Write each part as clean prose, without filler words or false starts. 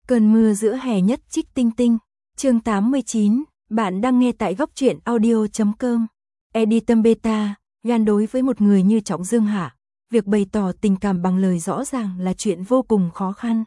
Cơn mưa giữa hè nhất trích tinh tinh. Chương 89, bạn đang nghe tại góc truyện audio.com. Editor Beta, gan đối với một người như Trọng Dương Hạ, việc bày tỏ tình cảm bằng lời rõ ràng là chuyện vô cùng khó khăn.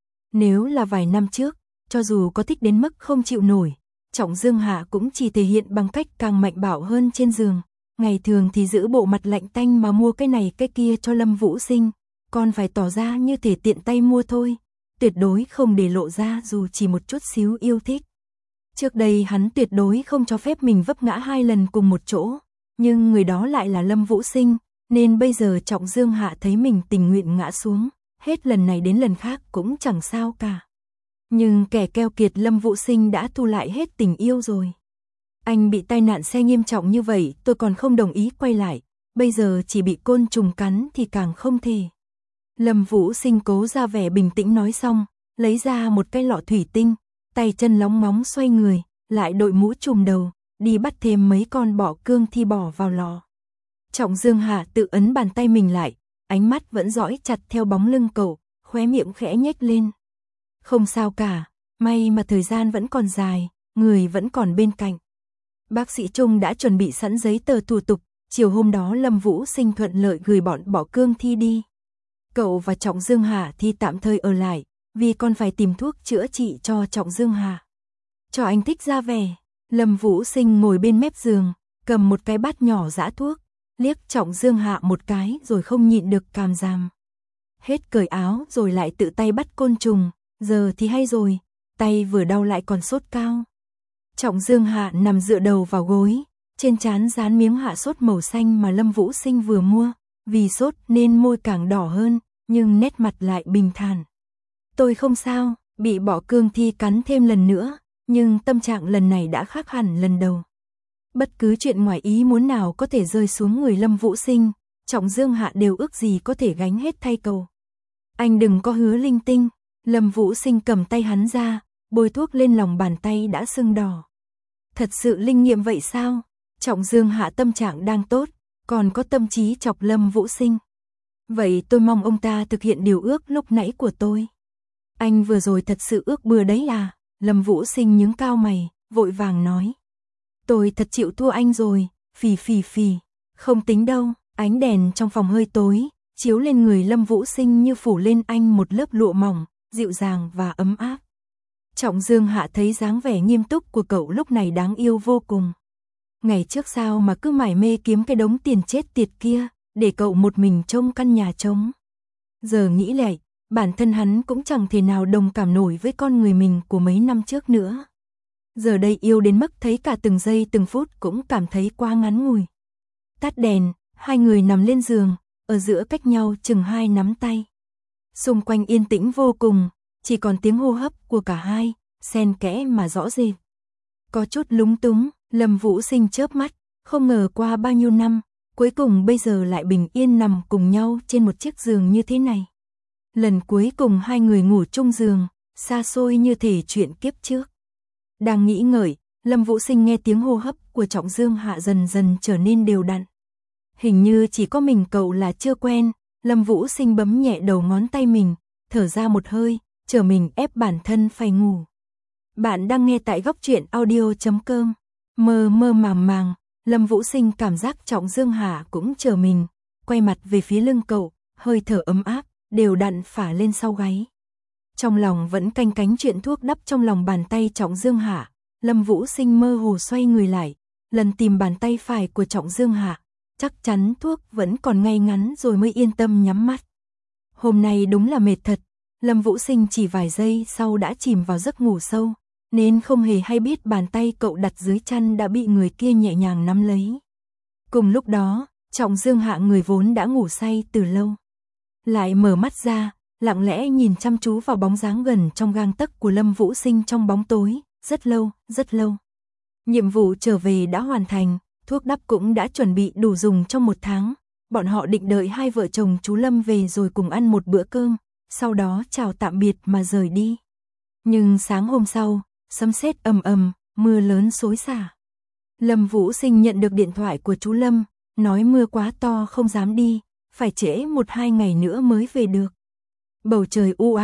Nếu là vài năm trước, cho dù có thích đến mức không chịu nổi, Trọng Dương Hạ cũng chỉ thể hiện bằng cách càng mạnh bạo hơn trên giường. Ngày thường thì giữ bộ mặt lạnh tanh mà mua cái này cái kia cho Lâm Vũ Sinh, còn phải tỏ ra như thể tiện tay mua thôi, tuyệt đối không để lộ ra dù chỉ một chút xíu yêu thích. Trước đây hắn tuyệt đối không cho phép mình vấp ngã 2 lần cùng một chỗ, nhưng người đó lại là Lâm Vũ Sinh, nên bây giờ Trọng Dương Hạ thấy mình tình nguyện ngã xuống, hết lần này đến lần khác cũng chẳng sao cả. Nhưng kẻ keo kiệt Lâm Vũ Sinh đã thu lại hết tình yêu rồi. Anh bị tai nạn xe nghiêm trọng như vậy, tôi còn không đồng ý quay lại, bây giờ chỉ bị côn trùng cắn thì càng không thể. Lâm Vũ Sinh cố ra vẻ bình tĩnh nói xong, lấy ra một cái lọ thủy tinh, tay chân lóng ngóng xoay người, lại đội mũ trùm đầu, đi bắt thêm mấy con bọ cương thi bỏ vào lò. Trọng Dương Hạ tự ấn bàn tay mình lại, ánh mắt vẫn dõi chặt theo bóng lưng cậu, khóe miệng khẽ nhếch lên. Không sao cả, may mà thời gian vẫn còn dài, người vẫn còn bên cạnh. Bác sĩ Trung đã chuẩn bị sẵn giấy tờ thủ tục, chiều hôm đó Lâm Vũ Sinh thuận lợi gửi bọn bọ cương thi đi. Cậu và Trọng Dương Hạ thì tạm thời ở lại, vì còn phải tìm thuốc chữa trị cho Trọng Dương Hạ. Cho anh thích ra vẻ, Lâm Vũ Sinh ngồi bên mép giường, cầm một cái bát nhỏ giã thuốc, liếc Trọng Dương Hạ một cái rồi không nhịn được cảm giảm. Hết cởi áo rồi lại tự tay bắt côn trùng, giờ thì hay rồi, tay vừa đau lại còn sốt cao. Trọng Dương Hạ nằm dựa đầu vào gối, trên trán dán miếng hạ sốt màu xanh mà Lâm Vũ Sinh vừa mua, vì sốt nên môi càng đỏ hơn, nhưng nét mặt lại bình thản. Tôi không sao, bị bọ cương thi cắn thêm lần nữa, nhưng tâm trạng lần này đã khác hẳn lần đầu. Bất cứ chuyện ngoài ý muốn nào có thể rơi xuống người Lâm Vũ Sinh, Trọng Dương Hạ đều ước gì có thể gánh hết thay cầu. Anh đừng có hứa linh tinh. Lâm Vũ Sinh cầm tay hắn ra, bôi thuốc lên lòng bàn tay đã sưng đỏ. Thật sự linh nghiệm vậy sao? Trọng Dương Hạ tâm trạng đang tốt, còn có tâm trí chọc Lâm Vũ Sinh. Vậy tôi mong ông ta thực hiện điều ước lúc nãy của tôi. Anh vừa rồi thật sự ước bừa đấy à? Lâm Vũ Sinh nhướng cao mày, vội vàng nói. Tôi thật chịu thua anh rồi, phì phì phì. Không tính đâu, ánh đèn trong phòng hơi tối, chiếu lên người Lâm Vũ Sinh như phủ lên anh một lớp lụa mỏng, dịu dàng và ấm áp. Trọng Dương Hạ thấy dáng vẻ nghiêm túc của cậu lúc này đáng yêu vô cùng. Ngày trước sao mà cứ mải mê kiếm cái đống tiền chết tiệt kia, để cậu một mình trông căn nhà trống. Giờ nghĩ lại, bản thân hắn cũng chẳng thể nào đồng cảm nổi với con người mình của mấy năm trước nữa. Giờ đây yêu đến mức thấy cả từng giây từng phút cũng cảm thấy quá ngắn ngủi. Tắt đèn, hai người nằm lên giường, ở giữa cách nhau chừng 2 nắm tay. Xung quanh yên tĩnh vô cùng, chỉ còn tiếng hô hấp của cả hai, xen kẽ mà rõ rệt. Có chút lúng túng, Lâm Vũ Sinh chớp mắt, không ngờ qua bao nhiêu năm, cuối cùng bây giờ lại bình yên nằm cùng nhau trên một chiếc giường như thế này. Lần cuối cùng hai người ngủ chung giường, xa xôi như thể chuyện kiếp trước. Đang nghĩ ngợi, Lâm Vũ Sinh nghe tiếng hô hấp của Trọng Dương Hạ dần dần trở nên đều đặn. Hình như chỉ có mình cậu là chưa quen, Lâm Vũ Sinh bấm nhẹ đầu ngón tay mình, thở ra một hơi, chờ mình ép bản thân phải ngủ. Bạn đang nghe tại góc truyện audio.com. Mơ mơ màng màng, Lâm Vũ Sinh cảm giác Trọng Dương Hạ cũng chờ mình, quay mặt về phía lưng cậu, hơi thở ấm áp, đều đặn phả lên sau gáy. Trong lòng vẫn canh cánh chuyện thuốc đắp trong lòng bàn tay Trọng Dương Hạ, Lâm Vũ Sinh mơ hồ xoay người lại, lần tìm bàn tay phải của Trọng Dương Hạ, chắc chắn thuốc vẫn còn ngay ngắn rồi mới yên tâm nhắm mắt. Hôm nay đúng là mệt thật, Lâm Vũ Sinh chỉ vài giây sau đã chìm vào giấc ngủ sâu, nên không hề hay biết bàn tay cậu đặt dưới chăn đã bị người kia nhẹ nhàng nắm lấy. Cùng lúc đó, Trọng Dương Hạ người vốn đã ngủ say từ lâu, lại mở mắt ra, lặng lẽ nhìn chăm chú vào bóng dáng gần trong gang tấc của Lâm Vũ Sinh trong bóng tối, rất lâu, rất lâu. Nhiệm vụ trở về đã hoàn thành, thuốc đắp cũng đã chuẩn bị đủ dùng trong 1 tháng, bọn họ định đợi hai vợ chồng chú Lâm về rồi cùng ăn một bữa cơm, sau đó chào tạm biệt mà rời đi. Nhưng sáng hôm sau, sấm sét ầm ầm, mưa lớn xối xả. Lâm Vũ Sinh nhận được điện thoại của chú Lâm, nói mưa quá to không dám đi, phải trễ 1-2 ngày nữa mới về được. Bầu trời u ám,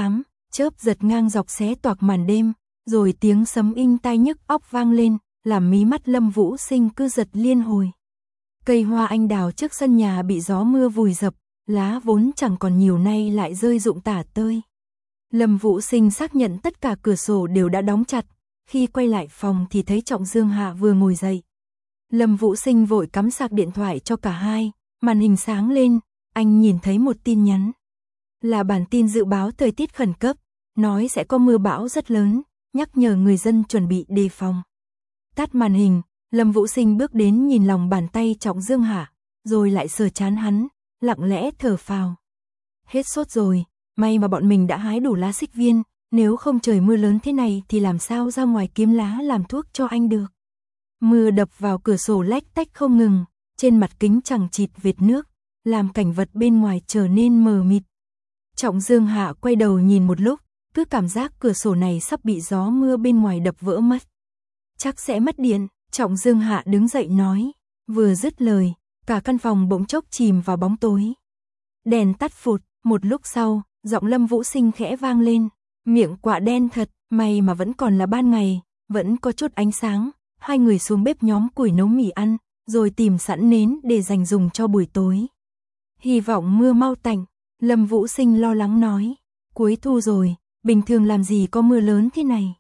chớp giật ngang dọc xé toạc màn đêm, rồi tiếng sấm inh tai nhức óc vang lên, làm mí mắt Lâm Vũ Sinh cứ giật liên hồi. Cây hoa anh đào trước sân nhà bị gió mưa vùi dập, lá vốn chẳng còn nhiều nay lại rơi rụng tả tơi. Lâm Vũ Sinh xác nhận tất cả cửa sổ đều đã đóng chặt, khi quay lại phòng thì thấy Trọng Dương Hạ vừa ngồi dậy. Lâm Vũ Sinh vội cắm sạc điện thoại cho cả hai, màn hình sáng lên, anh nhìn thấy một tin nhắn. Là bản tin dự báo thời tiết khẩn cấp, nói sẽ có mưa bão rất lớn, nhắc nhở người dân chuẩn bị đề phòng. Tắt màn hình, Lâm Vũ Sinh bước đến nhìn lòng bàn tay Trọng Dương Hạ, rồi lại sờ trán hắn, lặng lẽ thở phào. Hết sốt rồi, may mà bọn mình đã hái đủ lá xích viên, nếu không trời mưa lớn thế này thì làm sao ra ngoài kiếm lá làm thuốc cho anh được. Mưa đập vào cửa sổ lách tách không ngừng, trên mặt kính chằng chịt vệt nước, làm cảnh vật bên ngoài trở nên mờ mịt. Trọng Dương Hạ quay đầu nhìn một lúc, cứ cảm giác cửa sổ này sắp bị gió mưa bên ngoài đập vỡ mất. Chắc sẽ mất điện, Trọng Dương Hạ đứng dậy nói, vừa dứt lời, cả căn phòng bỗng chốc chìm vào bóng tối. Đèn tắt phụt, một lúc sau, giọng Lâm Vũ Sinh khẽ vang lên, miệng quạ đen thật, may mà vẫn còn là ban ngày, vẫn có chút ánh sáng. Hai người xuống bếp nhóm củi nấu mì ăn, rồi tìm sẵn nến để dành dùng cho buổi tối. Hy vọng mưa mau tạnh, Lâm Vũ Sinh lo lắng nói, cuối thu rồi, bình thường làm gì có mưa lớn thế này.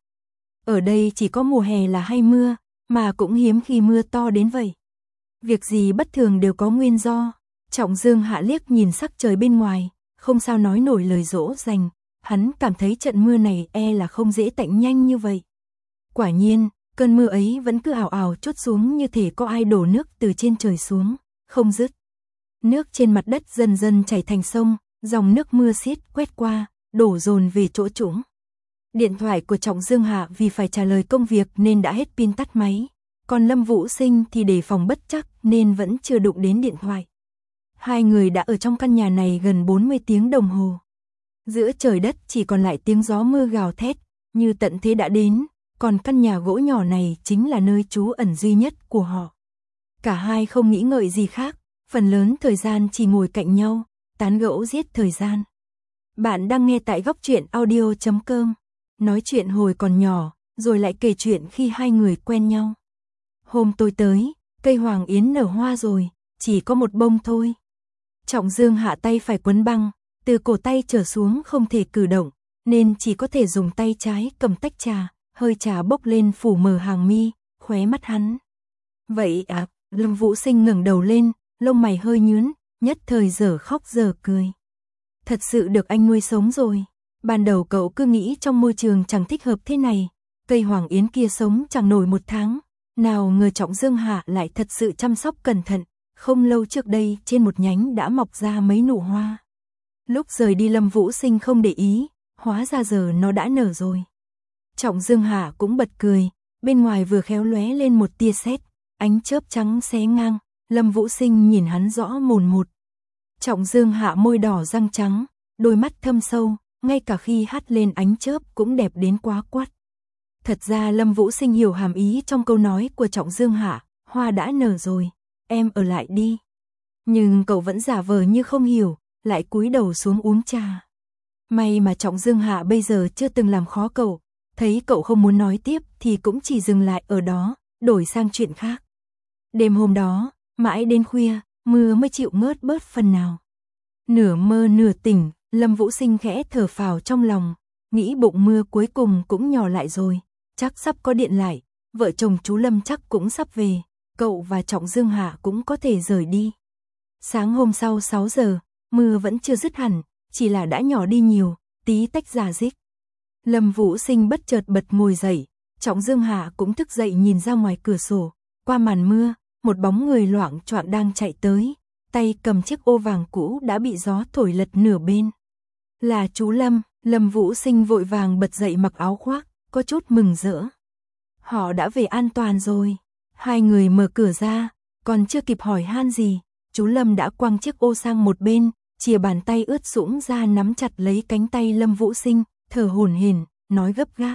Ở đây chỉ có mùa hè là hay mưa, mà cũng hiếm khi mưa to đến vậy. Việc gì bất thường đều có nguyên do. Trọng Dương Hạ liếc nhìn sắc trời bên ngoài, không sao nói nổi lời dỗ dành, hắn cảm thấy trận mưa này là không dễ tạnh nhanh như vậy. Quả nhiên, cơn mưa ấy vẫn cứ ào ào trút xuống như thể có ai đổ nước từ trên trời xuống, không dứt. Nước trên mặt đất dần dần chảy thành sông, dòng nước mưa xiết quét qua, đổ dồn về chỗ trũng. Điện thoại của Trọng Dương Hạ vì phải trả lời công việc nên đã hết pin tắt máy, còn Lâm Vũ Sinh thì đề phòng bất chắc nên vẫn chưa đụng đến điện thoại. Hai người đã ở trong căn nhà này gần 40 tiếng đồng hồ. Giữa trời đất chỉ còn lại tiếng gió mưa gào thét, như tận thế đã đến. Còn căn nhà gỗ nhỏ này chính là nơi trú ẩn duy nhất của họ. Cả hai không nghĩ ngợi gì khác, phần lớn thời gian chỉ ngồi cạnh nhau, tán gẫu giết thời gian. Bạn đang nghe tại góc truyện audio.com, nói chuyện hồi còn nhỏ, rồi lại kể chuyện khi hai người quen nhau. Hôm tôi tới, cây hoàng yến nở hoa rồi, chỉ có một bông thôi. Trọng Dương Hạ tay phải quấn băng, từ cổ tay trở xuống không thể cử động, nên chỉ có thể dùng tay trái cầm tách trà. Hơi trà bốc lên phủ mờ hàng mi, khóe mắt hắn. Vậy à, Lâm Vũ Sinh ngẩng đầu lên, lông mày hơi nhướng, nhất thời giờ khóc giờ cười. Thật sự được anh nuôi sống rồi. Ban đầu cậu cứ nghĩ trong môi trường chẳng thích hợp thế này, cây hoàng yến kia sống chẳng nổi 1 tháng. Nào ngờ Trọng Dương Hạ lại thật sự chăm sóc cẩn thận, không lâu trước đây trên một nhánh đã mọc ra mấy nụ hoa. Lúc rời đi Lâm Vũ Sinh không để ý, hóa ra giờ nó đã nở rồi. Trọng Dương Hạ cũng bật cười, bên ngoài vừa khéo lóe lên một tia sét, ánh chớp trắng xé ngang, Lâm Vũ Sinh nhìn hắn rõ mồn một. Trọng Dương Hạ môi đỏ răng trắng, đôi mắt thâm sâu, ngay cả khi hắt lên ánh chớp cũng đẹp đến quá quát. Thật ra Lâm Vũ Sinh hiểu hàm ý trong câu nói của Trọng Dương Hạ, hoa đã nở rồi, em ở lại đi. Nhưng cậu vẫn giả vờ như không hiểu, lại cúi đầu xuống uống trà. May mà Trọng Dương Hạ bây giờ chưa từng làm khó cậu. Thấy cậu không muốn nói tiếp thì cũng chỉ dừng lại ở đó, đổi sang chuyện khác. Đêm hôm đó, mãi đến khuya, mưa mới chịu ngớt bớt phần nào. Nửa mơ nửa tỉnh, Lâm Vũ Sinh khẽ thở phào trong lòng, nghĩ bụng mưa cuối cùng cũng nhỏ lại rồi, chắc sắp có điện lại, vợ chồng chú Lâm chắc cũng sắp về, cậu và Trọng Dương Hạ cũng có thể rời đi. Sáng hôm sau 6 giờ, mưa vẫn chưa dứt hẳn, chỉ là đã nhỏ đi nhiều, tí tách rả rích. Lâm Vũ Sinh bất chợt bật ngồi dậy, Trọng Dương Hạ cũng thức dậy nhìn ra ngoài cửa sổ, qua màn mưa, một bóng người loạng choạng đang chạy tới, tay cầm chiếc ô vàng cũ đã bị gió thổi lật nửa bên. Là chú Lâm, Lâm Vũ Sinh vội vàng bật dậy mặc áo khoác, có chút mừng rỡ. Họ đã về an toàn rồi. Hai người mở cửa ra, còn chưa kịp hỏi han gì, chú Lâm đã quăng chiếc ô sang một bên, chìa bàn tay ướt sũng ra nắm chặt lấy cánh tay Lâm Vũ Sinh, thở hổn hển, nói gấp gáp.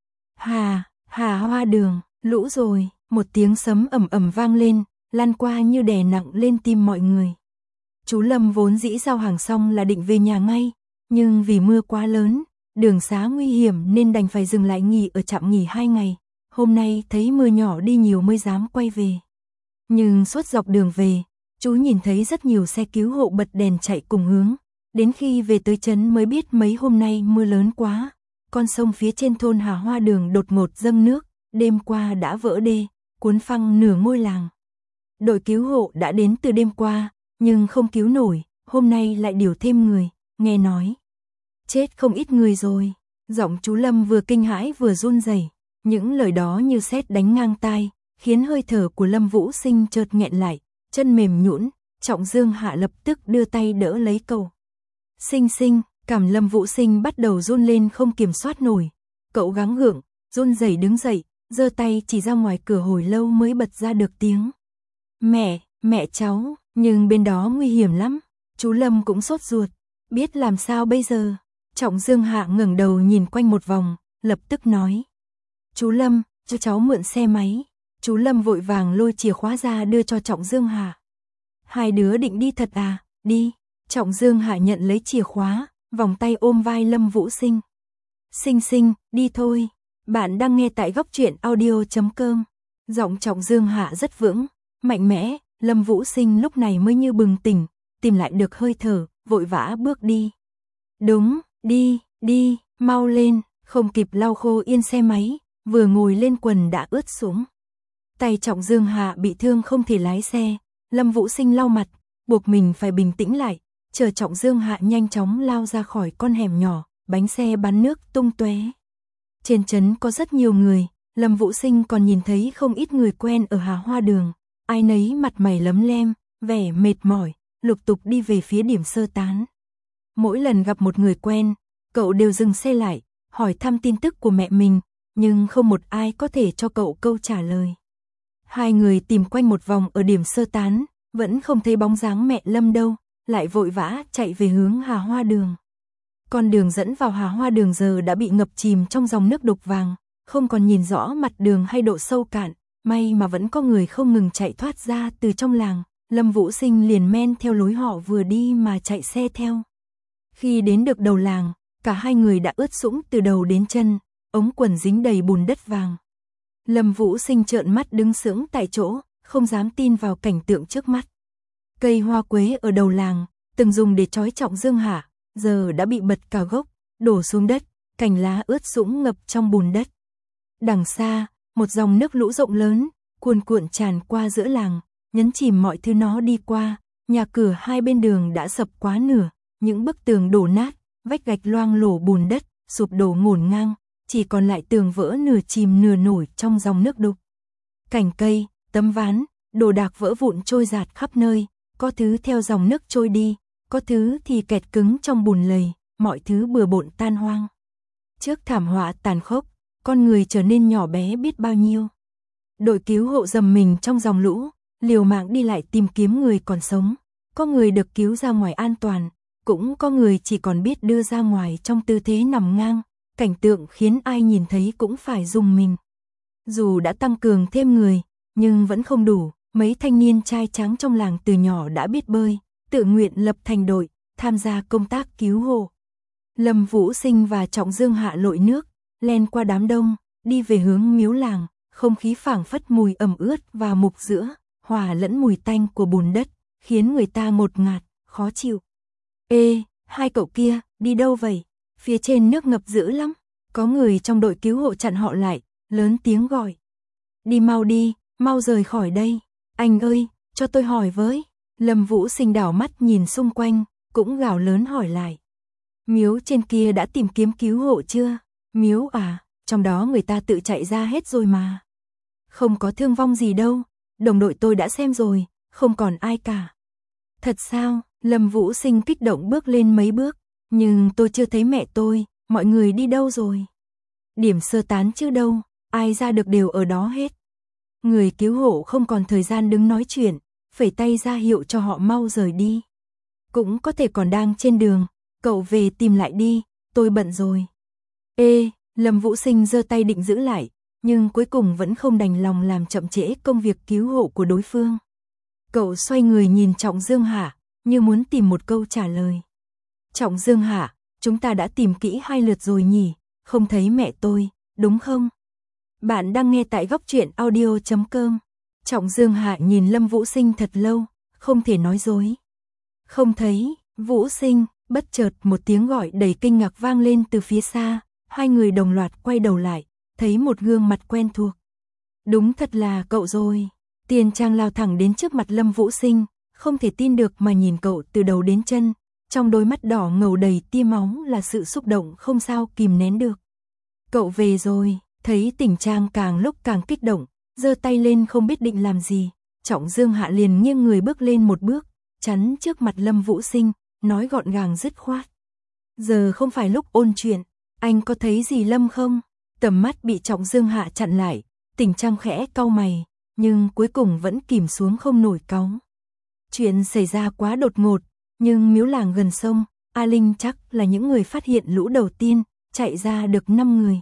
Hà Hoa Đường, lũ rồi, một tiếng sấm ầm ầm vang lên, lan qua như đè nặng lên tim mọi người. Chú Lâm vốn dĩ giao hàng xong là định về nhà ngay, nhưng vì mưa quá lớn, đường xá nguy hiểm nên đành phải dừng lại nghỉ ở trạm nghỉ 2 ngày. Hôm nay thấy mưa nhỏ đi nhiều mới dám quay về. Nhưng suốt dọc đường về, chú nhìn thấy rất nhiều xe cứu hộ bật đèn chạy cùng hướng. Đến khi về tới trấn mới biết mấy hôm nay mưa lớn quá. Con sông phía trên thôn Hà Hoa Đường đột ngột dâng nước, đêm qua đã vỡ đê, cuốn phăng nửa ngôi làng. Đội cứu hộ đã đến từ đêm qua, nhưng không cứu nổi, hôm nay lại điều thêm người, nghe nói. Chết không ít người rồi, giọng chú Lâm vừa kinh hãi vừa run rẩy. Những lời đó như sét đánh ngang tai, khiến hơi thở của Lâm Vũ Sinh chợt nghẹn lại, chân mềm nhũn. Trọng Dương Hạ lập tức đưa tay đỡ lấy cậu. Sinh Sinh, cảm Lâm Vũ Sinh bắt đầu run lên không kiểm soát nổi. Cậu gắng gượng, run rẩy đứng dậy, giơ tay chỉ ra ngoài cửa hồi lâu mới bật ra được tiếng. Mẹ cháu, nhưng bên đó nguy hiểm lắm. Chú Lâm cũng sốt ruột, biết làm sao bây giờ. Trọng Dương Hạ ngẩng đầu nhìn quanh một vòng, lập tức nói. Chú Lâm, cho cháu mượn xe máy. Chú Lâm vội vàng lôi chìa khóa ra đưa cho Trọng Dương Hạ. Hai đứa định đi thật à, đi. Trọng Dương Hạ nhận lấy chìa khóa, vòng tay ôm vai Lâm Vũ Sinh. Sinh Sinh, đi thôi. Bạn đang nghe tại góc truyện audio.com. Giọng Trọng Dương Hạ rất vững, mạnh mẽ. Lâm Vũ Sinh lúc này mới như bừng tỉnh, tìm lại được hơi thở, vội vã bước đi. Đúng, đi, mau lên, không kịp lau khô yên xe máy, vừa ngồi lên quần đã ướt sũng. Tay Trọng Dương Hạ bị thương không thể lái xe, Lâm Vũ Sinh lau mặt, buộc mình phải bình tĩnh lại, chờ Trọng Dương Hạ nhanh chóng lao ra khỏi con hẻm nhỏ, bánh xe bắn nước tung tóe. Trên trấn có rất nhiều người, Lâm Vũ Sinh còn nhìn thấy không ít người quen ở Hà Hoa Đường, ai nấy mặt mày lấm lem, vẻ mệt mỏi, lục tục đi về phía điểm sơ tán. Mỗi lần gặp một người quen, cậu đều dừng xe lại, hỏi thăm tin tức của mẹ mình, nhưng không một ai có thể cho cậu câu trả lời. Hai người tìm quanh một vòng ở điểm sơ tán, vẫn không thấy bóng dáng mẹ Lâm đâu, lại vội vã chạy về hướng Hà Hoa Đường. Con đường dẫn vào Hà Hoa Đường giờ đã bị ngập chìm trong dòng nước đục vàng, không còn nhìn rõ mặt đường hay độ sâu cạn, may mà vẫn có người không ngừng chạy thoát ra từ trong làng. Lâm Vũ Sinh liền men theo lối họ vừa đi mà chạy xe theo. Khi đến được đầu làng, cả hai người đã ướt sũng từ đầu đến chân, ống quần dính đầy bùn đất vàng. Lâm Vũ Sinh trợn mắt đứng sững tại chỗ, không dám tin vào cảnh tượng trước mắt. Cây hoa quế ở đầu làng, từng dùng để trói Trọng Dương Hạ, giờ đã bị bật cả gốc, đổ xuống đất, cành lá ướt sũng ngập trong bùn đất. Đằng xa, một dòng nước lũ rộng lớn, cuồn cuộn tràn qua giữa làng, nhấn chìm mọi thứ nó đi qua, nhà cửa hai bên đường đã sập quá nửa, những bức tường đổ nát, vách gạch loang lổ bùn đất, sụp đổ ngổn ngang, chỉ còn lại tường vỡ nửa chìm nửa nổi trong dòng nước đục. Cành cây, tấm ván, đồ đạc vỡ vụn trôi dạt khắp nơi, có thứ theo dòng nước trôi đi, có thứ thì kẹt cứng trong bùn lầy, mọi thứ bừa bộn tan hoang. Trước thảm họa tàn khốc, con người trở nên nhỏ bé biết bao nhiêu. Đội cứu hộ dầm mình trong dòng lũ, liều mạng đi lại tìm kiếm người còn sống, có người được cứu ra ngoài an toàn, cũng có người chỉ còn biết đưa ra ngoài trong tư thế nằm ngang, cảnh tượng khiến ai nhìn thấy cũng phải rùng mình. Dù đã tăng cường thêm người, nhưng vẫn không đủ, mấy thanh niên trai tráng trong làng từ nhỏ đã biết bơi, tự nguyện lập thành đội, tham gia công tác cứu hộ. Lâm Vũ Sinh và Trọng Dương Hạ lội nước, len qua đám đông, đi về hướng miếu làng, không khí phảng phất mùi ẩm ướt và mục giữa, hòa lẫn mùi tanh của bùn đất, khiến người ta ngột ngạt, khó chịu. Ê, hai cậu kia, đi đâu vậy? Phía trên nước ngập dữ lắm. Có người trong đội cứu hộ chặn họ lại, lớn tiếng gọi. Đi, mau rời khỏi đây. Anh ơi, cho tôi hỏi với. Lâm Vũ Sinh đảo mắt nhìn xung quanh, cũng gào lớn hỏi lại. Miếu trên kia đã tìm kiếm cứu hộ chưa? Miếu à, trong đó người ta tự chạy ra hết rồi mà. Không có thương vong gì đâu, đồng đội tôi đã xem rồi, không còn ai cả. Thật sao? Lâm Vũ Sinh kích động bước lên mấy bước, nhưng tôi chưa thấy mẹ tôi, mọi người đi đâu rồi? Điểm sơ tán chứ đâu, ai ra được đều ở đó hết. Người cứu hộ không còn thời gian đứng nói chuyện, phẩy tay ra hiệu cho họ mau rời đi. Cũng có thể còn đang trên đường, cậu về tìm lại đi, tôi bận rồi. Ê, Lâm Vũ Sinh giơ tay định giữ lại, nhưng cuối cùng vẫn không đành lòng làm chậm trễ công việc cứu hộ của đối phương. Cậu xoay người nhìn Trọng Dương Hạ, như muốn tìm một câu trả lời. Trọng Dương Hạ, chúng ta đã tìm kỹ 2 lượt rồi nhỉ, không thấy mẹ tôi, đúng không? Bạn đang nghe tại góc truyện audio.com. Trọng Dương Hạ nhìn Lâm Vũ Sinh thật lâu, không thể nói dối. Không thấy, Vũ Sinh, bất chợt một tiếng gọi đầy kinh ngạc vang lên từ phía xa, hai người đồng loạt quay đầu lại, thấy một gương mặt quen thuộc. Đúng thật là cậu rồi. Tiền Trang lao thẳng đến trước mặt Lâm Vũ Sinh, không thể tin được mà nhìn cậu từ đầu đến chân, trong đôi mắt đỏ ngầu đầy tia máu là sự xúc động không sao kìm nén được. Cậu về rồi, thấy Tỉnh Trang càng lúc càng kích động, giơ tay lên không biết định làm gì, Trọng Dương Hạ liền nghiêng người bước lên một bước, chắn trước mặt Lâm Vũ Sinh, nói gọn gàng dứt khoát. Giờ không phải lúc ôn chuyện, anh có thấy gì Lâm không? Tầm mắt bị Trọng Dương Hạ chặn lại, Tỉnh Trang khẽ cau mày, nhưng cuối cùng vẫn kìm xuống không nổi cáu. Chuyện xảy ra quá đột ngột, nhưng miếu làng gần sông, A Linh chắc là những người phát hiện lũ đầu tiên, chạy ra được 5 người.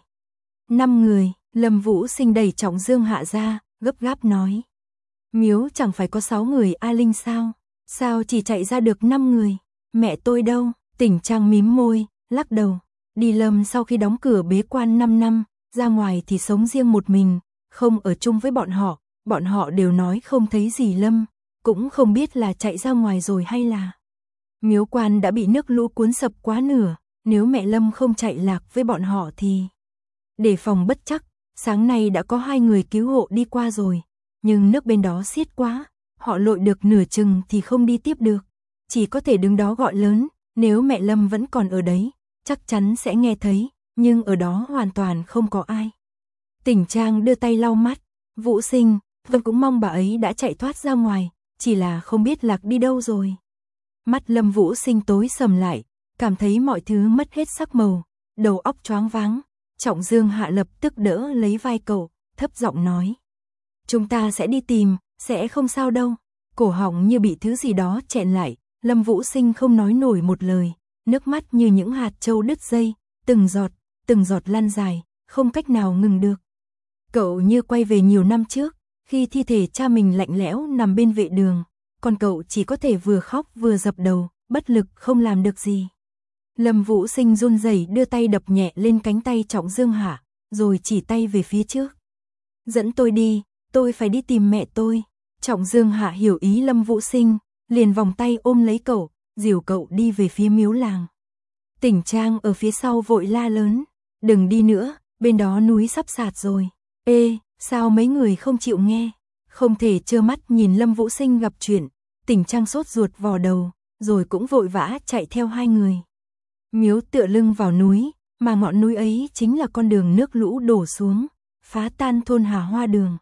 5 người, Lâm Vũ Sinh đẩy Trọng Dương Hạ ra, gấp gáp nói. Miếu chẳng phải có 6 người A Linh sao? Sao chỉ chạy ra được 5 người? Mẹ tôi đâu? Tỉnh Trang mím môi, lắc đầu. Đi Lâm sau khi đóng cửa bế quan 5 năm, ra ngoài thì sống riêng một mình, không ở chung với bọn họ đều nói không thấy gì Lâm, cũng không biết là chạy ra ngoài rồi hay là. Miếu quan đã bị nước lũ cuốn sập quá nửa, nếu mẹ Lâm không chạy lạc với bọn họ thì. Để phòng bất chắc, sáng nay đã có 2 người cứu hộ đi qua rồi, nhưng nước bên đó xiết quá, họ lội được nửa chừng thì không đi tiếp được, chỉ có thể đứng đó gọi lớn, nếu mẹ Lâm vẫn còn ở đấy, chắc chắn sẽ nghe thấy, nhưng ở đó hoàn toàn không có ai. Tỉnh Trang đưa tay lau mắt, Vũ Sinh, vẫn cũng mong bà ấy đã chạy thoát ra ngoài, chỉ là không biết lạc đi đâu rồi. Mắt Lâm Vũ Sinh tối sầm lại, cảm thấy mọi thứ mất hết sắc màu, đầu óc choáng váng. Trọng Dương Hạ lập tức đỡ lấy vai cậu, thấp giọng nói. Chúng ta sẽ đi tìm, sẽ không sao đâu. Cổ họng như bị thứ gì đó chẹn lại, Lâm Vũ Sinh không nói nổi một lời, nước mắt như những hạt châu đứt dây, từng giọt lăn dài, không cách nào ngừng được. Cậu như quay về nhiều năm trước, khi thi thể cha mình lạnh lẽo nằm bên vệ đường, còn cậu chỉ có thể vừa khóc vừa dập đầu, bất lực không làm được gì. Lâm Vũ Sinh run rẩy đưa tay đập nhẹ lên cánh tay Trọng Dương Hạ, rồi chỉ tay về phía trước. Dẫn tôi đi, tôi phải đi tìm mẹ tôi. Trọng Dương Hạ hiểu ý Lâm Vũ Sinh, liền vòng tay ôm lấy cậu, dìu cậu đi về phía miếu làng. Tỉnh Trang ở phía sau vội la lớn, đừng đi nữa, bên đó núi sắp sạt rồi. Ê, sao mấy người không chịu nghe? Không thể trơ mắt nhìn Lâm Vũ Sinh gặp chuyện, Tỉnh Trang sốt ruột vò đầu, rồi cũng vội vã chạy theo 2 người. Miếu tựa lưng vào núi, mà ngọn núi ấy chính là con đường nước lũ đổ xuống, phá tan thôn Hà Hoa Đường.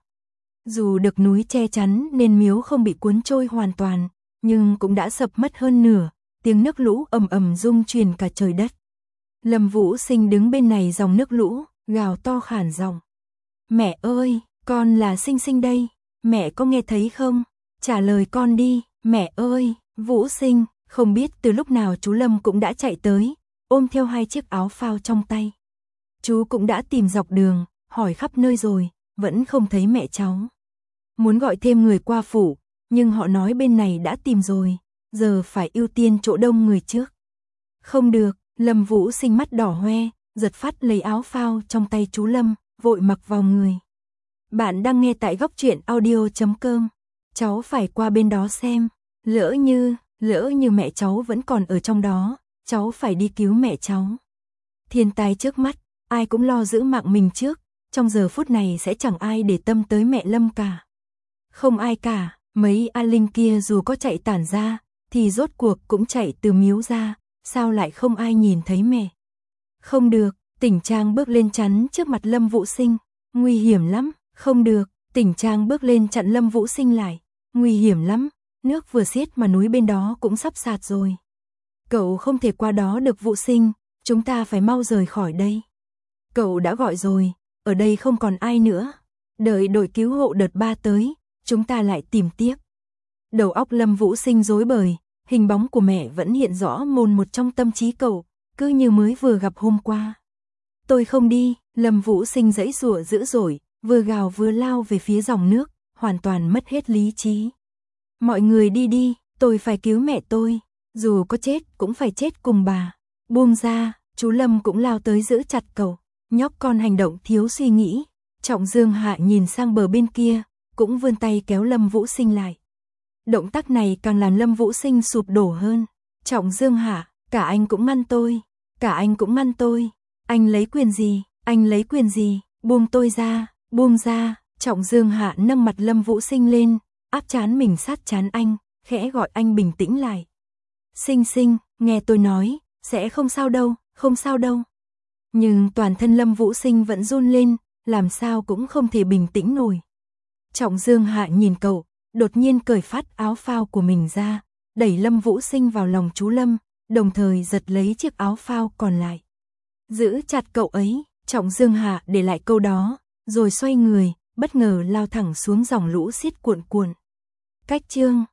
Dù được núi che chắn nên miếu không bị cuốn trôi hoàn toàn, nhưng cũng đã sập mất hơn nửa, tiếng nước lũ ầm ầm rung truyền cả trời đất. Lâm Vũ Sinh đứng bên này dòng nước lũ, gào to khản giọng. Mẹ ơi, con là Sinh Sinh đây, mẹ có nghe thấy không? Trả lời con đi, mẹ ơi, Vũ Sinh, không biết từ lúc nào chú Lâm cũng đã chạy tới, ôm theo 2 chiếc áo phao trong tay. Chú cũng đã tìm dọc đường, hỏi khắp nơi rồi, vẫn không thấy mẹ cháu. Muốn gọi thêm người qua phủ, nhưng họ nói bên này đã tìm rồi, giờ phải ưu tiên chỗ đông người trước. Không được, Lâm Vũ Sinh mắt đỏ hoe, giật phát lấy áo phao trong tay chú Lâm, vội mặc vào người. Bạn đang nghe tại góc truyện audio.com. Cháu phải qua bên đó xem, lỡ như mẹ cháu vẫn còn ở trong đó, cháu phải đi cứu mẹ cháu. Thiên tai trước mắt, ai cũng lo giữ mạng mình trước, trong giờ phút này sẽ chẳng ai để tâm tới mẹ Lâm cả. Không ai cả, mấy A Linh kia dù có chạy tản ra, thì rốt cuộc cũng chạy từ miếu ra, sao lại không ai nhìn thấy mẹ. Không được, Tỉnh Trang bước lên chắn trước mặt Lâm Vũ Sinh, nguy hiểm lắm, không được, Tỉnh Trang bước lên chặn Lâm Vũ Sinh lại, nguy hiểm lắm, nước vừa xiết mà núi bên đó cũng sắp sạt rồi. Cậu không thể qua đó được Vũ Sinh, chúng ta phải mau rời khỏi đây. Cậu đã gọi rồi, ở đây không còn ai nữa, đợi đội cứu hộ đợt 3 tới, chúng ta lại tìm tiếp. Đầu óc Lâm Vũ Sinh rối bời, hình bóng của mẹ vẫn hiện rõ mồn một trong tâm trí cậu, cứ như mới vừa gặp hôm qua. Tôi không đi, Lâm Vũ Sinh giãy giụa dữ dội, vừa gào vừa lao về phía dòng nước, hoàn toàn mất hết lý trí. Mọi người đi đi, tôi phải cứu mẹ tôi, dù có chết cũng phải chết cùng bà. buông ra, chú Lâm cũng lao tới giữ chặt cậu. Nhóc con hành động thiếu suy nghĩ. Trọng Dương Hạ nhìn sang bờ bên kia, cũng vươn tay kéo Lâm Vũ Sinh lại. Động tác này càng làm Lâm Vũ Sinh sụp đổ hơn. Trọng Dương Hạ, cả anh cũng ngăn tôi, cả anh cũng ngăn tôi. Anh lấy quyền gì, anh lấy quyền gì, buông tôi ra, buông ra. Trọng Dương Hạ nâng mặt Lâm Vũ Sinh lên, áp trán mình sát trán anh, khẽ gọi anh bình tĩnh lại. Sinh Sinh, nghe tôi nói, sẽ không sao đâu, không sao đâu. Nhưng toàn thân Lâm Vũ Sinh vẫn run lên, làm sao cũng không thể bình tĩnh nổi. Trọng Dương Hạ nhìn cậu, đột nhiên cởi phát áo phao của mình ra, đẩy Lâm Vũ Sinh vào lòng chú Lâm, đồng thời giật lấy chiếc áo phao còn lại. Giữ chặt cậu ấy, Trọng Dương Hạ để lại câu đó, rồi xoay người, bất ngờ lao thẳng xuống dòng lũ xiết cuộn cuộn. Cách chương